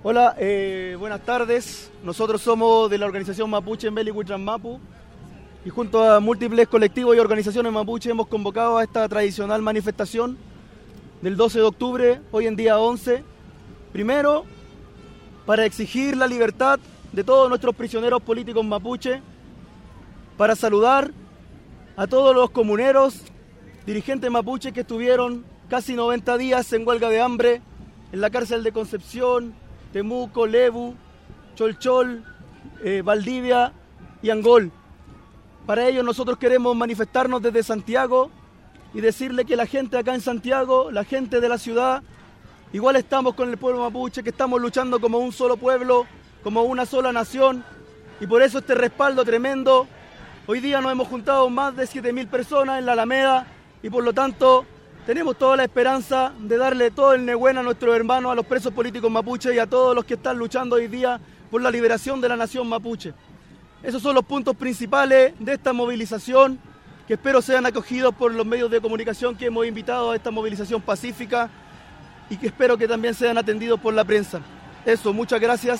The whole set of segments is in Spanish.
Hola, buenas tardes. Nosotros somos de la organización Mapuche Mbeli Huitran Mapu y junto a múltiples colectivos y organizaciones mapuche hemos convocado a esta tradicional manifestación del 12 de octubre, hoy en día 11. Primero, para exigir la libertad de todos nuestros prisioneros políticos mapuche, para saludar a todos los comuneros, dirigentes mapuches que estuvieron casi 90 días en huelga de hambre en la cárcel de Concepción, Temuco, Lebu, Cholchol, Valdivia y Angol. Para ello nosotros queremos manifestarnos desde Santiago y decirle que la gente acá en Santiago, la gente de la ciudad, igual estamos con el pueblo mapuche, que estamos luchando como un solo pueblo, como una sola nación, y por eso este respaldo tremendo. Hoy día nos hemos juntado más de 7.000 personas en la Alameda y por lo tanto tenemos toda la esperanza de darle todo el nehuén a nuestros hermanos, a los presos políticos mapuches y a todos los que están luchando hoy día por la liberación de la nación mapuche. Esos son los puntos principales de esta movilización, que espero sean acogidos por los medios de comunicación que hemos invitado a esta movilización pacífica y que espero que también sean atendidos por la prensa. Eso, muchas gracias.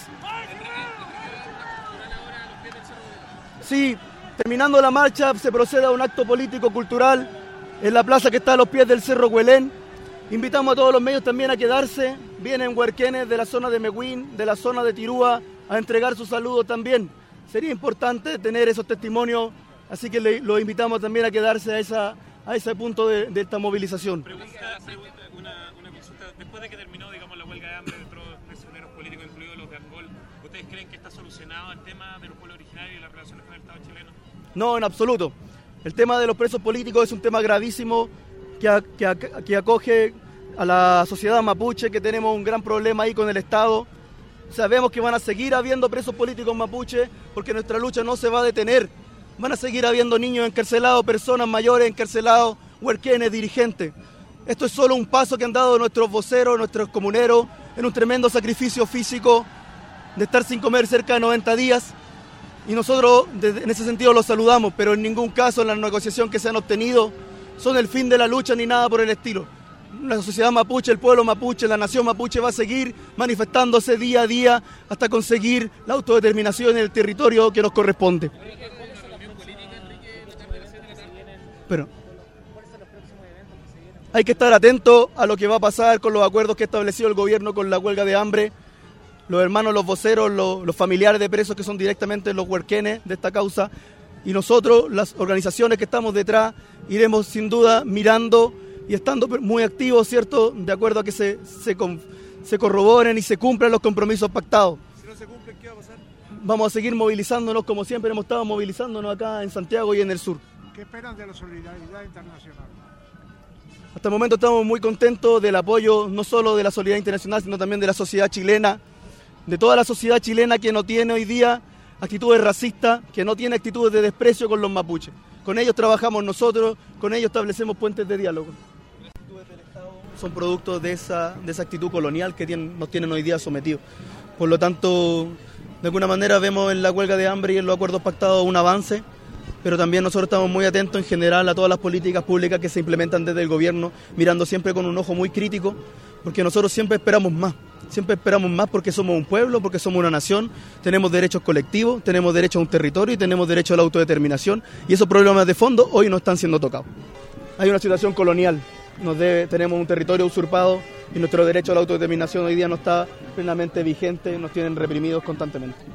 Sí, terminando la marcha se procede a un acto político-cultural en la plaza que está a los pies del Cerro Huelén. Invitamos a todos los medios también a quedarse. Vienen huerquenes de la zona de Mehuín, de la zona de Tirúa, a entregar sus saludos también. Sería importante tener esos testimonios, así que los invitamos también a quedarse a ese punto de esta movilización. Una consulta. Después de que terminó, digamos, la huelga de hambre de todos los prisioneros políticos, incluidos los de Angol, ¿ustedes creen que está solucionado el tema de los pueblos originarios y las relaciones con el Estado chileno? No, en absoluto. El tema de los presos políticos es un tema gravísimo que acoge a la sociedad mapuche, que tenemos un gran problema ahí con el Estado. Sabemos que van a seguir habiendo presos políticos mapuche porque nuestra lucha no se va a detener. Van a seguir habiendo niños encarcelados, personas mayores encarcelados, huerquenes, dirigentes. Esto es solo un paso que han dado nuestros voceros, nuestros comuneros, en un tremendo sacrificio físico de estar sin comer cerca de 90 días. Y nosotros en ese sentido los saludamos, pero en ningún caso en la negociación que se han obtenido son el fin de la lucha ni nada por el estilo. La sociedad mapuche, el pueblo mapuche, la nación mapuche va a seguir manifestándose día a día hasta conseguir la autodeterminación en el territorio que nos corresponde. Pero hay que estar atento a lo que va a pasar con los acuerdos que ha establecido el gobierno con la huelga de hambre. Los hermanos, los voceros, los familiares de presos que son directamente los huerquenes de esta causa, y nosotros, las organizaciones que estamos detrás, iremos sin duda mirando y estando muy activos, ¿cierto?, de acuerdo a que se corroboren y se cumplan los compromisos pactados. Si no se cumplen, ¿qué va a pasar? Vamos a seguir movilizándonos como siempre hemos estado movilizándonos acá en Santiago y en el sur. ¿Qué esperan de la solidaridad internacional? Hasta el momento estamos muy contentos del apoyo, no solo de la solidaridad internacional, sino también de la sociedad chilena, de toda la sociedad chilena que no tiene hoy día actitudes racistas, que no tiene actitudes de desprecio con los mapuches. Con ellos trabajamos nosotros, con ellos establecemos puentes de diálogo. Las actitudes del Estado son producto de esa actitud colonial que nos tienen hoy día sometidos. Por lo tanto, de alguna manera vemos en la huelga de hambre y en los acuerdos pactados un avance, pero también nosotros estamos muy atentos en general a todas las políticas públicas que se implementan desde el gobierno, mirando siempre con un ojo muy crítico, porque nosotros siempre esperamos más. Siempre esperamos más porque somos un pueblo, porque somos una nación, tenemos derechos colectivos, tenemos derecho a un territorio y tenemos derecho a la autodeterminación, y esos problemas de fondo hoy no están siendo tocados. Hay una situación colonial, tenemos un territorio usurpado y nuestro derecho a la autodeterminación hoy día no está plenamente vigente, nos tienen reprimidos constantemente.